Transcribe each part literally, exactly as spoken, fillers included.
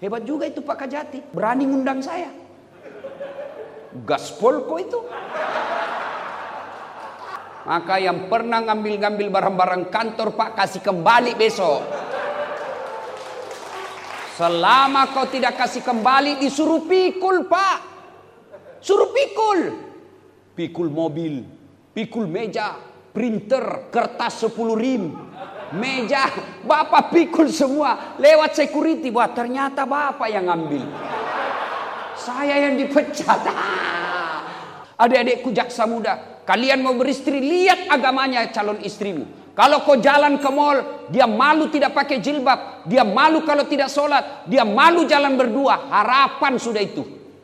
Hebat juga itu Pak Kajati, berani ngundang saya. Gaspol kok itu. Maka yang pernah ngambil-ngambil barang-barang kantor Pak, kasih kembali besok. Selama kau tidak kasih kembali, disuruh pikul Pak. Suruh pikul. Pikul mobil, pikul meja, printer, kertas sepuluh rim, meja, Bapak pikul semua. Lewat security, wah ternyata Bapak yang ngambil. Saya yang dipecat. Adik-adikku jaksa muda, kalian mau beristri, lihat agamanya calon istrimu. Kalau kau jalan ke mall, dia malu tidak pakai jilbab, dia malu kalau tidak sholat, dia malu jalan berdua, harapan sudah itu.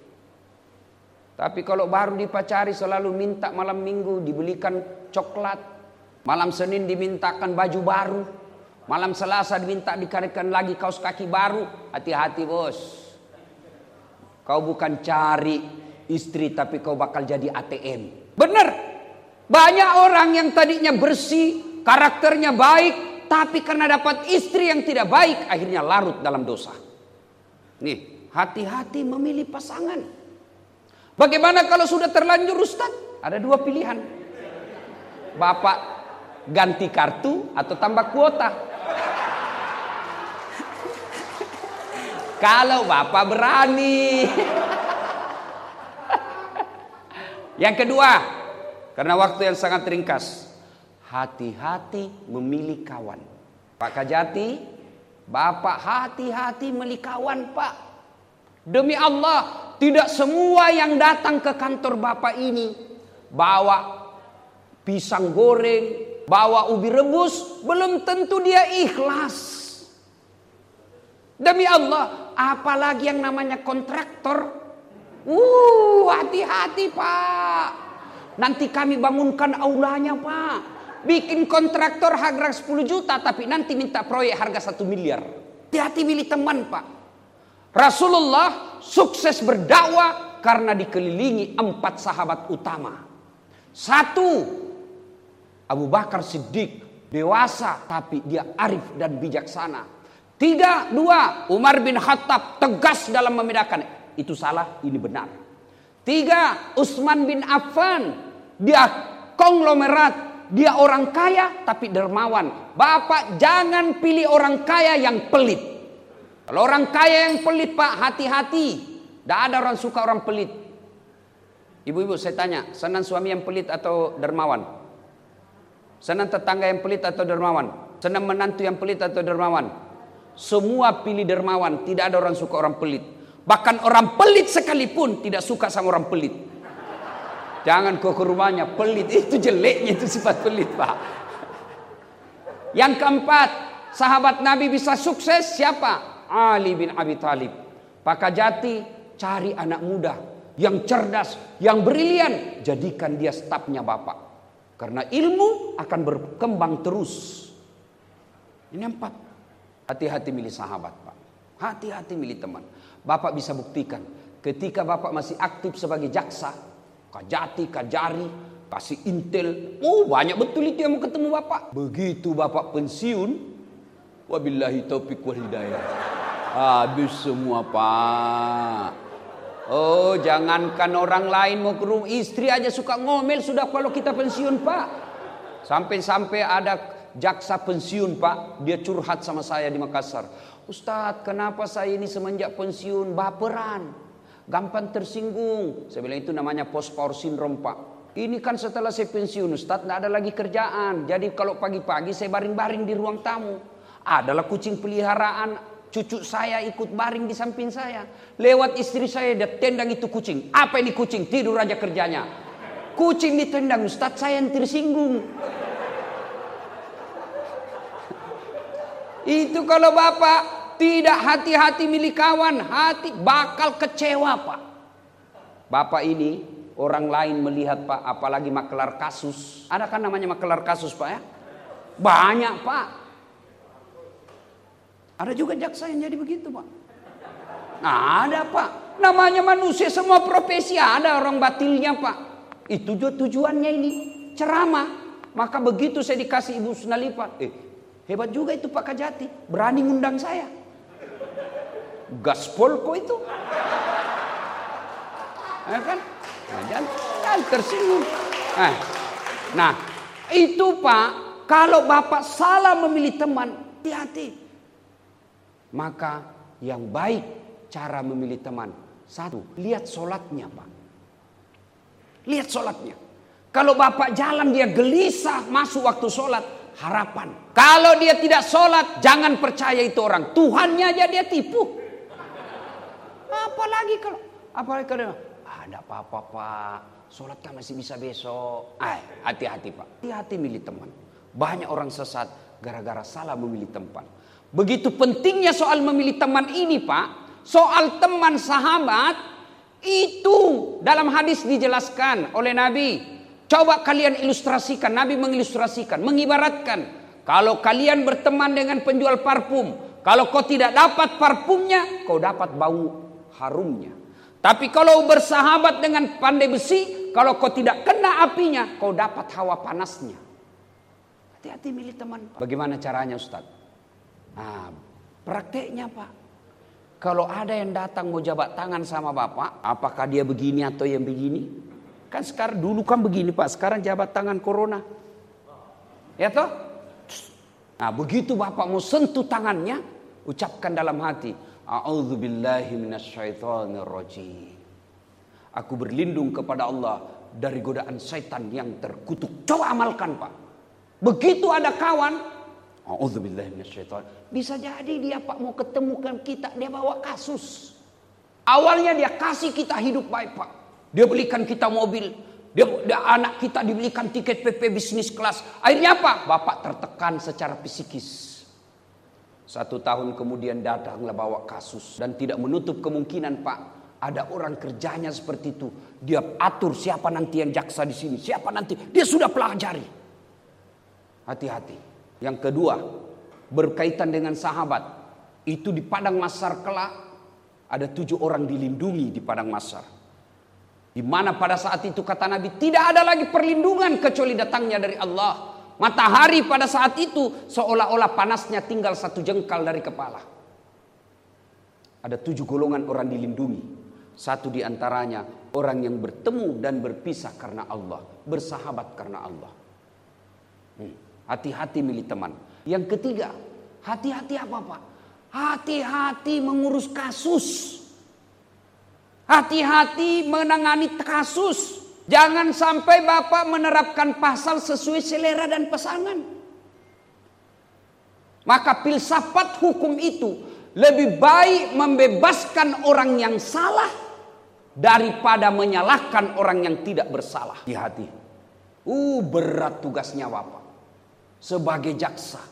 Tapi kalau baru dipacari selalu minta malam minggu dibelikan coklat, malam Senin dimintakan baju baru, malam Selasa diminta dikarikan lagi kaos kaki baru. Hati-hati bos, kau bukan cari istri tapi kau bakal jadi A T M. Bener, banyak orang yang tadinya bersih, karakternya baik, tapi karena dapat istri yang tidak baik akhirnya larut dalam dosa. Nih, hati-hati memilih pasangan. Bagaimana kalau sudah terlanjur Ustaz? Ada dua pilihan. Bapak ganti kartu atau tambah kuota. Kalau Bapak berani. Yang kedua, karena waktu yang sangat ringkas, hati-hati memilih kawan. Pak Kajati, Bapak hati-hati memilih kawan Pak. Demi Allah, tidak semua yang datang ke kantor Bapak ini bawa pisang goreng, bawa ubi rebus, belum tentu dia ikhlas. Demi Allah, apalagi yang namanya kontraktor. Uh, hati-hati Pak. Nanti kami bangunkan aulanya Pak. Bikin kontraktor harga sepuluh juta, tapi nanti minta proyek harga satu miliar. Hati-hati milih teman Pak. Rasulullah sukses berdakwah karena dikelilingi empat sahabat utama. Satu, Abu Bakar Siddiq, dewasa tapi dia arif dan bijaksana. Tiga, dua, Umar bin Khattab, tegas dalam membedakan itu salah, ini benar. Tiga, Utsman bin Affan, dia konglomerat, dia orang kaya tapi dermawan. Bapak jangan pilih orang kaya yang pelit. Kalau orang kaya yang pelit Pak, hati-hati. Tidak ada orang suka orang pelit. Ibu-ibu saya tanya, senang suami yang pelit atau dermawan? Senang tetangga yang pelit atau dermawan? Senang menantu yang pelit atau dermawan? Semua pilih dermawan, tidak ada orang suka orang pelit. Bahkan orang pelit sekalipun tidak suka sama orang pelit. Jangan kau ke rumahnya, pelit. Itu jeleknya, itu sifat pelit Pak. Yang keempat, sahabat Nabi bisa sukses siapa? Ali bin Abi Thalib. Pak Kajati, cari anak muda yang cerdas, yang brilian, jadikan dia stafnya Bapak. Karena ilmu akan berkembang terus. Ini empat. Hati-hati milih sahabat Pak. Hati-hati milih teman. Bapak bisa buktikan ketika Bapak masih aktif sebagai jaksa, Kajati, Kajari, kasih intel. Oh banyak betul itu yang mau ketemu Bapak. Begitu Bapak pensiun, wabillahi taufiq wal hidayah. Habis semua Pak. Oh jangankan orang lain mau ke rumah, istri aja suka ngomel sudah kalau kita pensiun Pak. Sampai-sampai ada jaksa pensiun Pak, dia curhat sama saya di Makassar. Ustadz kenapa saya ini semenjak pensiun baperan, gampang tersinggung. Saya bilang itu namanya post power syndrome Pak. Ini kan setelah saya pensiun Ustadz tidak ada lagi kerjaan. Jadi kalau pagi-pagi saya baring-baring di ruang tamu. Adalah kucing peliharaan cucu saya ikut baring di samping saya. Lewat istri saya dia tendang itu kucing. Apa ini kucing? Tidur aja kerjanya. Kucing ditendang Ustadz saya yang tersinggung. Itu kalau Bapak tidak hati-hati milih kawan, hati bakal kecewa Pak. Bapak ini orang lain melihat Pak, apalagi makelar kasus. Ada kan namanya makelar kasus Pak ya? Banyak Pak. Ada juga jaksa yang jadi begitu Pak. Nah, ada Pak. Namanya manusia semua profesi ada orang batilnya Pak. Itu tujuannya ini ceramah. Maka begitu saya dikasih Ibu Sunalipa, eh hebat juga itu Pak Kajati, berani ngundang saya. gaspol kok itu. Ya kan? Nah, jangan, jangan tersinggung. Nah, nah, itu Pak, kalau Bapak salah memilih teman, hati-hati. Maka yang baik cara memilih teman, satu, lihat sholatnya Pak. Lihat sholatnya. Kalau Bapak jalan dia gelisah masuk waktu sholat, harapan. Kalau dia tidak sholat, jangan percaya itu orang. Tuhannya aja dia tipu. Apalagi kalau, apalagi kalau, ah enggak apa-apa Pak, sholat kan masih bisa besok. Ah, hati-hati Pak, hati-hati milih teman. Banyak orang sesat gara-gara salah memilih teman. Begitu pentingnya soal memilih teman ini Pak. Soal teman sahabat, itu dalam hadis dijelaskan oleh Nabi. Coba kalian ilustrasikan, Nabi mengilustrasikan, mengibaratkan. Kalau kalian berteman dengan penjual parfum, kalau kau tidak dapat parfumnya, kau dapat bau harumnya. Tapi kalau bersahabat dengan pandai besi, kalau kau tidak kena apinya, kau dapat hawa panasnya. Hati-hati milih teman Pak. Bagaimana caranya Ustaz? Nah, prakteknya Pak. Kalau ada yang datang mau jabat tangan sama Bapak, apakah dia begini atau yang begini? Kan sekarang dulu kan begini Pak, sekarang jabat tangan corona. Ya toh? Nah, begitu Bapak mau sentuh tangannya, ucapkan dalam hati, a'udzubillahi minasyaitonirrajim. Aku berlindung kepada Allah dari godaan syaitan yang terkutuk. Coba amalkan Pak. Begitu ada kawan, a'udzubillahi minasyaitonir. Bisa jadi dia Pak mau ketemukan kita, dia bawa kasus. Awalnya dia kasih kita hidup baik Pak. Dia belikan kita mobil. Dia, dia anak kita dibelikan tiket P P bisnis kelas. Akhirnya apa? Bapak tertekan secara psikis. Satu tahun kemudian datanglah bawa kasus. Dan tidak menutup kemungkinan Pak, ada orang kerjanya seperti itu. Dia atur siapa nanti yang jaksa di sini. Siapa nanti. Dia sudah pelajari. Hati-hati. Yang kedua, berkaitan dengan sahabat. Itu di Padang Mahsyar kelak. Ada tujuh orang dilindungi di Padang Mahsyar. Di mana pada saat itu kata Nabi tidak ada lagi perlindungan kecuali datangnya dari Allah. Matahari pada saat itu seolah-olah panasnya tinggal satu jengkal dari kepala. Ada tujuh golongan orang dilindungi. Satu di antaranya orang yang bertemu dan berpisah karena Allah, bersahabat karena Allah. Hmm. Hati-hati milih teman. Yang ketiga, hati-hati apa Pak? Hati-hati mengurus kasus. Hati-hati menangani kasus. Jangan sampai Bapak menerapkan pasal sesuai selera dan pesanan. Maka filsafat hukum itu lebih baik membebaskan orang yang salah daripada menyalahkan orang yang tidak bersalah. Hati-hati. Uh, berat tugasnya Bapak. Sebagai jaksa.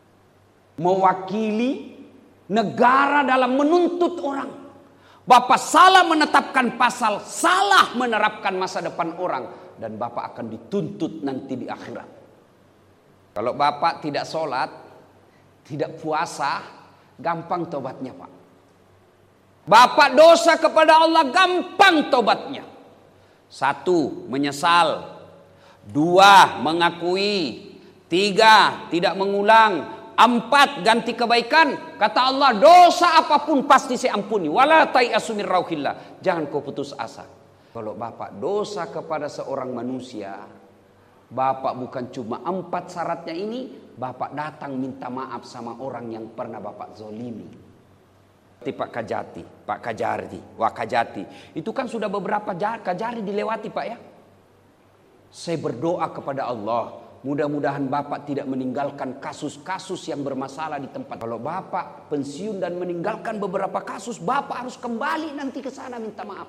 Mewakili negara dalam menuntut orang. Bapak salah menetapkan pasal, salah menerapkan masa depan orang. Dan Bapak akan dituntut nanti di akhirat. Kalau Bapak tidak sholat, tidak puasa, gampang tobatnya Pak. Bapak dosa kepada Allah, gampang tobatnya. Satu, menyesal. Dua, mengakui. Tiga, tidak mengulang. Empat, ganti kebaikan. Kata Allah, dosa apapun pasti saya ampuni. Wala tayasu min rauhillah. Jangan kau putus asa. Kalau Bapak dosa kepada seorang manusia, Bapak bukan cuma empat syaratnya ini, Bapak datang minta maaf sama orang yang pernah Bapak zolimi. Seperti Pak Kajati, Pak Kajari, Wak Kajati. Itu kan sudah beberapa Kajari dilewati Pak ya. Saya berdoa kepada Allah, mudah-mudahan Bapak tidak meninggalkan kasus-kasus yang bermasalah di tempat. Kalau Bapak pensiun dan meninggalkan beberapa kasus, Bapak harus kembali nanti ke sana minta maaf.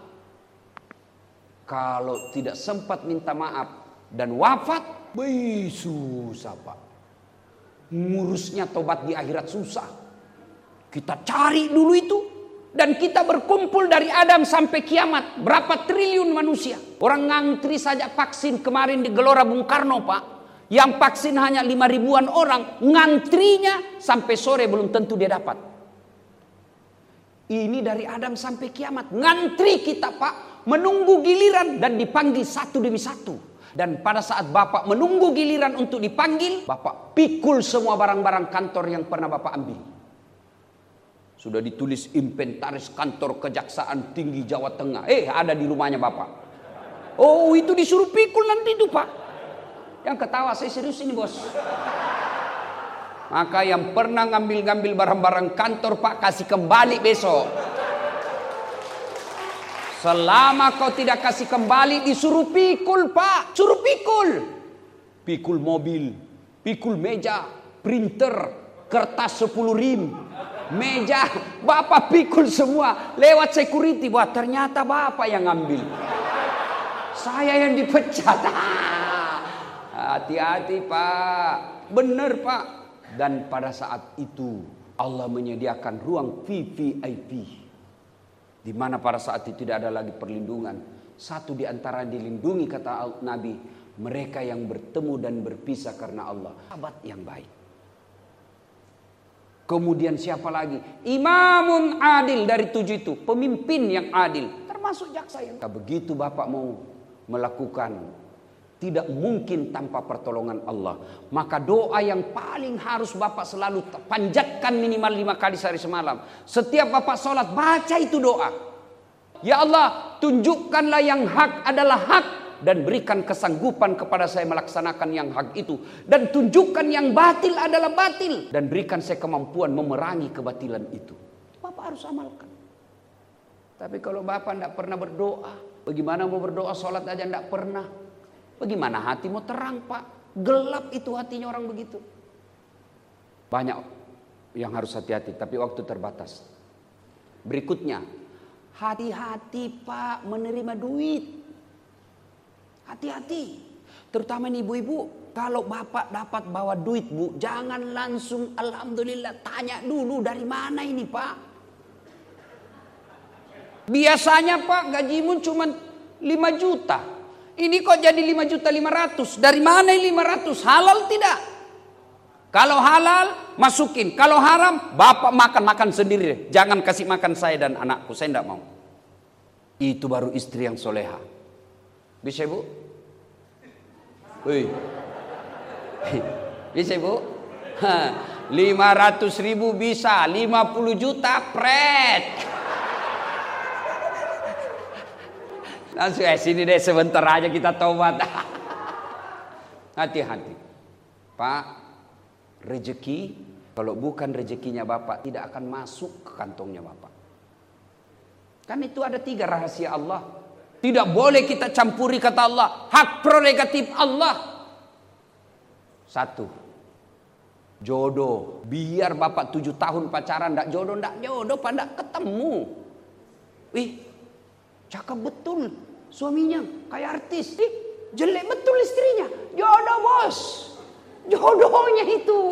Kalau tidak sempat minta maaf dan wafat, wih, susah Pak. Ngurusnya tobat di akhirat susah. Kita cari dulu itu. Dan kita berkumpul dari Adam sampai kiamat. Berapa triliun manusia. Orang ngantri saja vaksin kemarin di Gelora Bung Karno Pak. Yang vaksin hanya lima ribuan orang. Ngantrinya sampai sore belum tentu dia dapat. Ini dari Adam sampai kiamat. Ngantri kita Pak. Menunggu giliran dan dipanggil satu demi satu. Dan pada saat Bapak menunggu giliran untuk dipanggil, Bapak pikul semua barang-barang kantor yang pernah Bapak ambil. Sudah ditulis inventaris kantor Kejaksaan Tinggi Jawa Tengah. Eh, ada di rumahnya Bapak. Oh, itu disuruh pikul nanti itu Pak. Yang ketawa, saya serius ini bos. Maka yang pernah ngambil-ngambil barang-barang kantor Pak, kasih kembali besok. Selama kau tidak kasih kembali, disuruh pikul Pak. Suruh pikul. Pikul mobil, pikul meja, printer, kertas sepuluh rim, meja. Bapak pikul semua. Lewat security, wah ternyata Bapak yang ngambil. Saya yang dipecat. Hati-hati Pak. Benar Pak. Dan pada saat itu Allah menyediakan ruang V V I P. Di mana pada saat itu tidak ada lagi perlindungan. Satu di antara dilindungi kata Nabi, mereka yang bertemu dan berpisah karena Allah. Sahabat yang baik. Kemudian siapa lagi? Imamun adil dari tujuh itu. Pemimpin yang adil. Termasuk jaksa yang. Begitu Bapak mau melakukan, tidak mungkin tanpa pertolongan Allah. Maka doa yang paling harus Bapak selalu panjatkan minimal lima kali sehari semalam. Setiap Bapak sholat, baca itu doa. Ya Allah, tunjukkanlah yang hak adalah hak. Dan berikan kesanggupan kepada saya melaksanakan yang hak itu. Dan tunjukkan yang batil adalah batil. Dan berikan saya kemampuan memerangi kebatilan itu. Bapak harus amalkan. Tapi kalau Bapak tidak pernah berdoa, bagaimana mau berdoa, sholat aja tidak pernah. Bagaimana hati mau terang Pak? Gelap itu hatinya orang begitu. Banyak yang harus hati-hati, tapi waktu terbatas. Berikutnya, hati-hati Pak menerima duit. Hati-hati. Terutama nih ibu-ibu, kalau Bapak dapat bawa duit Bu, jangan langsung alhamdulillah, tanya dulu dari mana ini Pak. Biasanya Pak gajimu cuma lima juta. Ini kok jadi lima juta lima ratus. Dari mana lima ratus? Halal tidak? Kalau halal masukin. Kalau haram Bapak makan-makan sendiri. Jangan kasih makan saya dan anakku. Saya tidak mau. Itu baru istri yang soleha. Bisa Bu? Wih. Bisa Bu? lima ratus ribu bisa. lima puluh juta pret. Langsung eh sini deh sebentar aja kita tobat. Hati-hati. Pak, rezeki kalau bukan rezekinya Bapak tidak akan masuk ke kantongnya Bapak. Kan itu ada tiga rahasia Allah. Tidak boleh kita campuri kata Allah. Hak prerogatif Allah. Satu, jodoh. Biar Bapak tujuh tahun pacaran tidak jodoh, tidak jodoh, Pak, tidak ketemu. Wih, cakep betul suaminya, kayak artis. Ih, jelek betul istrinya. Jodoh bos. Jodohnya itu.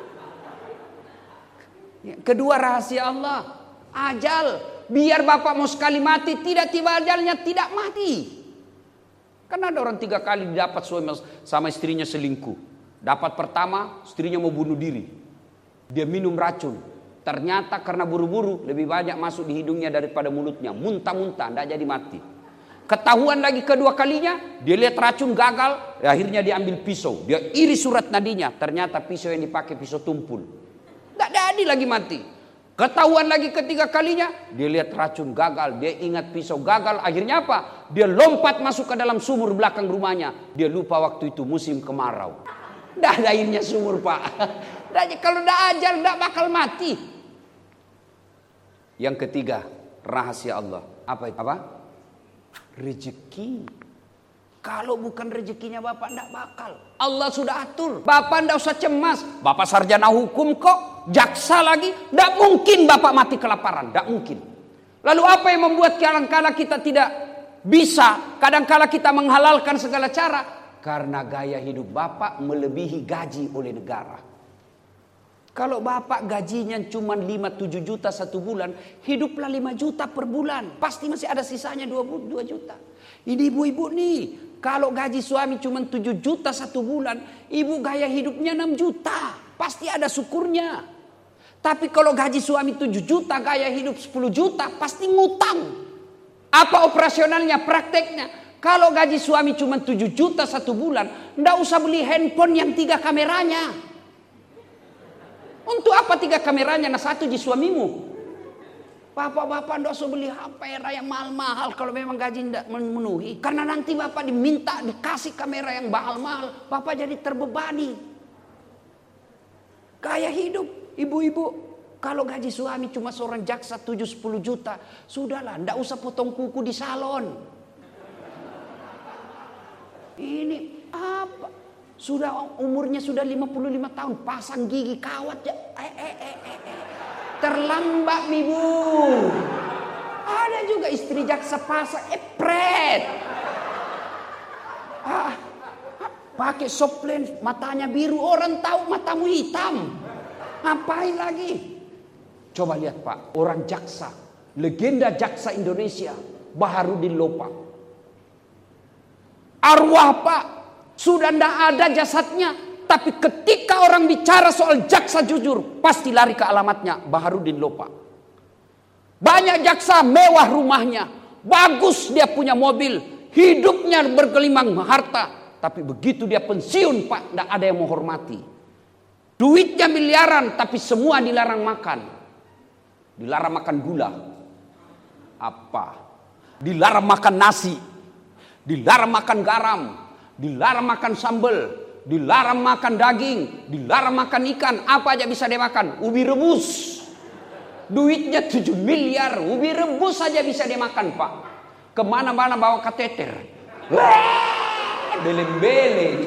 Kedua rahasia Allah, ajal. Biar Bapak mau sekali mati, tidak tiba ajalnya, tidak mati. Karena ada orang tiga kali dapat suami sama istrinya selingkuh. Dapat pertama, istrinya mau bunuh diri. Dia minum racun. Ternyata karena buru-buru, lebih banyak masuk di hidungnya daripada mulutnya. Muntah-muntah, tidak jadi mati. Ketahuan lagi kedua kalinya, dia lihat racun gagal, akhirnya dia ambil pisau. Dia iri surat nadinya, ternyata pisau yang dipakai pisau tumpul. Tidak jadi lagi mati. Ketahuan lagi ketiga kalinya, dia lihat racun gagal, dia ingat pisau gagal, akhirnya apa? Dia lompat masuk ke dalam sumur belakang rumahnya. Dia lupa waktu itu musim kemarau. Tidak ada airnya sumur Pak. Kalau tidak ajal, tidak bakal mati. Yang ketiga, rahasia Allah. Apa itu? Apa? Rezeki. Kalau bukan rezekinya Bapak tidak bakal. Allah sudah atur. Bapak tidak usah cemas. Bapak sarjana hukum kok. Jaksa lagi. Tidak mungkin Bapak mati kelaparan. Tidak mungkin. Lalu apa yang membuat kadang-kala kita tidak bisa. Kadang-kala kita menghalalkan segala cara. Karena gaya hidup Bapak melebihi gaji oleh negara. Kalau Bapak gajinya cuma lima tujuh juta satu bulan. Hiduplah lima juta per bulan. Pasti masih ada sisanya dua juta. Ini ibu-ibu nih. Kalau gaji suami cuma tujuh juta satu bulan, ibu gaya hidupnya enam juta. Pasti ada syukurnya. Tapi kalau gaji suami tujuh juta, gaya hidup sepuluh juta, pasti ngutang. Apa operasionalnya, prakteknya? Kalau gaji suami cuma tujuh juta satu bulan, ndak usah beli handphone yang tiga kameranya. Untuk apa tiga kameranya? Nah satu di suamimu. Bapak-bapak ndak usah beli kamera yang mahal-mahal kalau memang gaji tidak memenuhi. Karena nanti bapak diminta dikasih kamera yang mahal-mahal, bapak jadi terbebani. Gaya hidup ibu-ibu, kalau gaji suami cuma seorang jaksa tujuh sepuluh juta, sudahlah, ndak usah potong kuku di salon. Ini apa? Sudah umurnya sudah lima puluh lima tahun, pasang gigi kawat ya. Eh, eh, eh, eh, eh. Terlambat nih bu. Ada juga istri jaksa pasang epret. Ah, pakai soplen, matanya biru, orang tahu matamu hitam. Ngapain lagi? Coba lihat pak, orang jaksa, legenda jaksa Indonesia, Baharudin Lopa. Arwah pak, sudah tidak ada jasadnya. Tapi ketika orang bicara soal jaksa jujur, pasti lari ke alamatnya Baharudin Lopa. Banyak jaksa mewah rumahnya, bagus dia punya mobil, hidupnya bergelimang harta. Tapi begitu dia pensiun pak, tidak ada yang menghormati. Duitnya miliaran, tapi semua dilarang makan. Dilarang makan gula. Apa? Dilarang makan nasi. Dilarang makan garam. Dilarang makan sambal. Dilarang makan daging, dilarang makan ikan, apa aja bisa dia makan? Ubi rebus. Duitnya tujuh miliar, ubi rebus saja bisa dia makan pak. Kemana-mana bawa kateter. Beleng-beleng.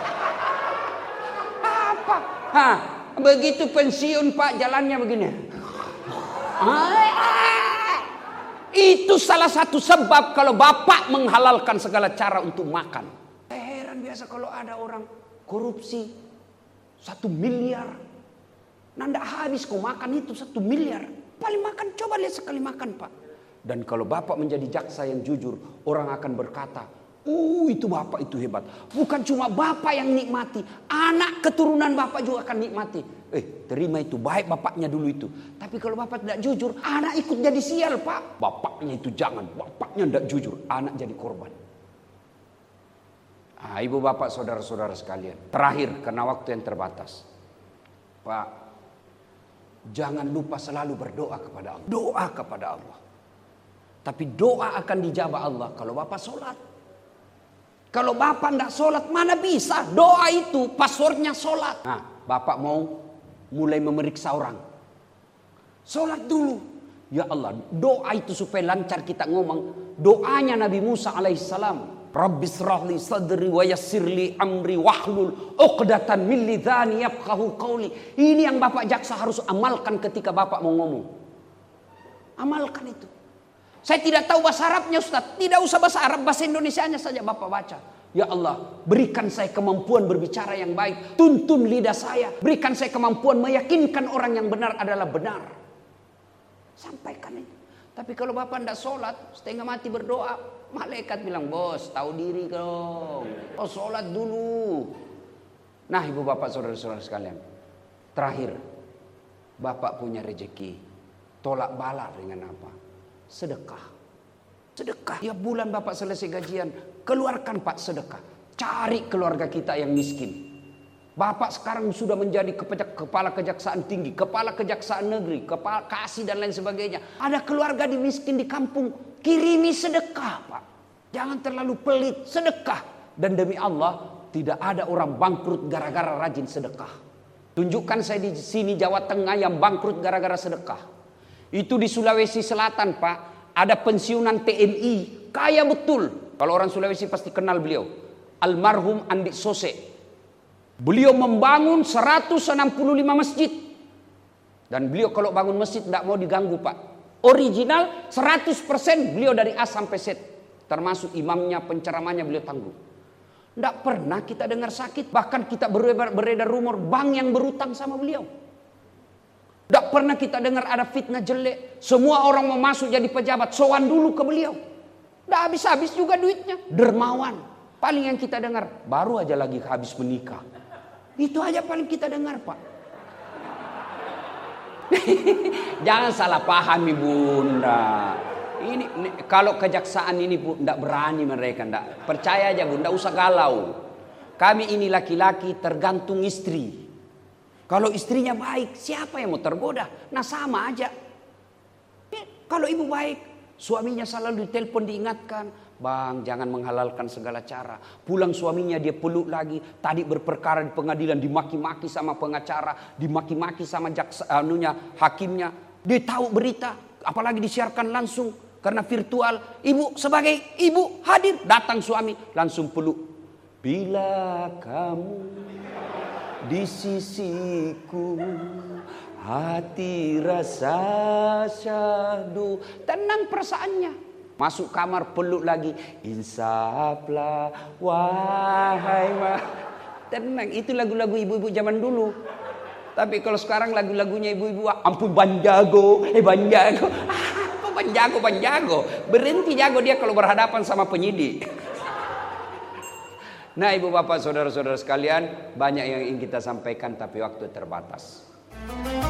Apa? Hah, begitu pensiun pak jalannya begini. Itu salah satu sebab kalau bapak menghalalkan segala cara untuk makan. Heran biasa kalau ada orang korupsi satu miliar, nanda habis kau makan itu satu miliar. Paling makan, coba lihat sekali makan pak. Dan kalau bapak menjadi jaksa yang jujur, orang akan berkata, oh itu bapak itu hebat. Bukan cuma bapak yang nikmati, anak keturunan bapak juga akan nikmati. Eh terima itu, baik bapaknya dulu itu. Tapi kalau bapak tidak jujur, anak ikut jadi sial pak. Bapaknya itu jangan, bapaknya tidak jujur, anak jadi korban. Nah, ibu bapak saudara-saudara sekalian, terakhir karena waktu yang terbatas, pak, jangan lupa selalu berdoa kepada Allah. Doa kepada Allah. Tapi doa akan dijawab Allah kalau bapak sholat. Kalau bapak tidak sholat, mana bisa? Doa itu passwordnya sholat. Nah, bapak mau mulai memeriksa orang. Sholat dulu. Ya Allah, doa itu supaya lancar kita ngomong. Doanya Nabi Musa alaihissalam. Rabbis rahli sadri wa yassirli amri wahlul uqdatan min lidhani yafqahu qawli. Ini yang bapak jaksa harus amalkan ketika bapak mau ngomong. Amalkan itu. Saya tidak tahu bahasa Arabnya Ustaz. Tidak usah bahasa Arab, bahasa Indonesianya saja bapak baca. Ya Allah, berikan saya kemampuan berbicara yang baik. Tuntun lidah saya. Berikan saya kemampuan meyakinkan orang yang benar adalah benar. Sampaikan itu. Tapi kalau bapak tidak sholat, setengah mati berdoa, malaikat bilang, bos tahu diri dong. Oh sholat dulu. Nah ibu bapak saudara-saudara sekalian. Terakhir, bapak punya rezeki. Tolak bala dengan apa? Sedekah. Sedekah. Tiap bulan bapak selesai gajian, keluarkan pak sedekah. Cari keluarga kita yang miskin. Bapak sekarang sudah menjadi kepala kejaksaan tinggi, kepala kejaksaan negeri, kepala kasih dan lain sebagainya. Ada keluarga di miskin di kampung, kirimi sedekah pak. Jangan terlalu pelit, sedekah. Dan demi Allah, tidak ada orang bangkrut gara-gara rajin sedekah. Tunjukkan saya di sini Jawa Tengah yang bangkrut gara-gara sedekah. Itu di Sulawesi Selatan pak, ada pensiunan T N I, kaya betul. Kalau orang Sulawesi pasti kenal beliau. Almarhum Andi Sose. Beliau membangun seratus enam puluh lima masjid. Dan beliau kalau bangun masjid tidak mau diganggu pak. Original seratus persen beliau dari A sampai Z. Termasuk imamnya, penceramahnya beliau tanggung. Tidak pernah kita dengar sakit. Bahkan kita beredar, beredar rumor bank yang berutang sama beliau. Tidak pernah kita dengar ada fitnah jelek. Semua orang mau masuk jadi pejabat, sowan dulu ke beliau. Tidak habis-habis juga duitnya. Dermawan. Paling yang kita dengar, baru aja lagi habis menikah. Itu aja paling kita dengar pak. Jangan salah pahami bunda. Ini, ini kalau kejaksaan ini bu, tidak berani mereka. Ndak. Percaya aja bunda, usah galau. Kami ini laki-laki tergantung istri. Kalau istrinya baik, siapa yang mau tergoda? Nah sama aja. Kalau ibu baik, suaminya selalu ditelepon diingatkan, bang jangan menghalalkan segala cara. Pulang suaminya dia peluk lagi. Tadi berperkara di pengadilan dimaki-maki sama pengacara, dimaki-maki sama jaksa anunya, hakimnya. Dia tahu berita, apalagi disiarkan langsung karena virtual. Ibu sebagai ibu hadir, datang suami langsung peluk. Bila kamu di sisiku, hati rasa syahdu. Tenang perasaannya. Masuk kamar peluk lagi. Insaflah wahai ma. Tenang, itu lagu-lagu ibu-ibu zaman dulu. Tapi kalau sekarang lagu-lagunya ibu-ibu, ampun Banjago, eh Banjago. Apa Banjago, Banjago. Berhenti jago dia kalau berhadapan sama penyidik. Nah ibu bapak saudara-saudara sekalian, banyak yang ingin kita sampaikan tapi waktu terbatas.